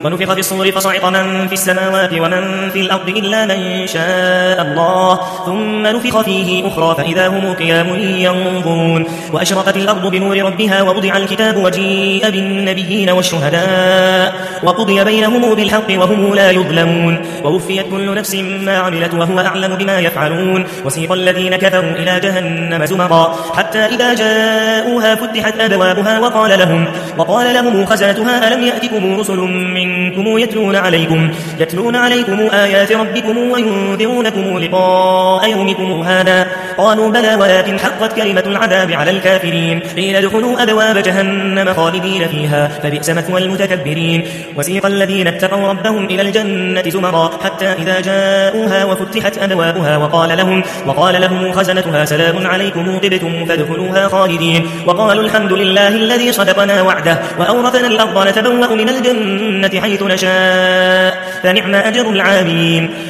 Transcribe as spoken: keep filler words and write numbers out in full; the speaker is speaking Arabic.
ونفخ في الصور فصعق من في السماوات ومن في الأرض إلا من شاء الله ثم نفخ فيه أخرى فإذا هم قيام ينظرون وأشرقت الأرض بنور ربها ووضع الكتاب وجيء بالنبيين والشهداء وقضي بينهم بالحق وهم لا يظلمون ووفيت كل نفس ما عملت وهو أعلم بما يفعلون وسيق الذين كفروا إلى جهنم زمرا حتى إذا جاءوها فتحت أبوابها وقال لهم, وقال لهم خزنتها ألم يأتكم رسل من منكم يتلون عليكم, يتلون عليكم آيات ربكم وينذرونكم لقاء يومكم هذا قالوا بلى ولكن حقت كلمة العذاب على الكافرين قيل ادخلوا أبواب جهنم خالدين فيها فبئس مثوى المتكبرين وسيق الذين اتقوا ربهم إلى الجنة زمرا حتى إذا جاءوها وفتحت أبوابها وقال لهم, وقال لهم خزنتها سلام عليكم طبتم فادخلوها خالدين وقالوا الحمد لله الذي صدقنا وعده وأورثنا الأرض نتبوأ من الجنة حيث نشاء فنعم أجر العاملين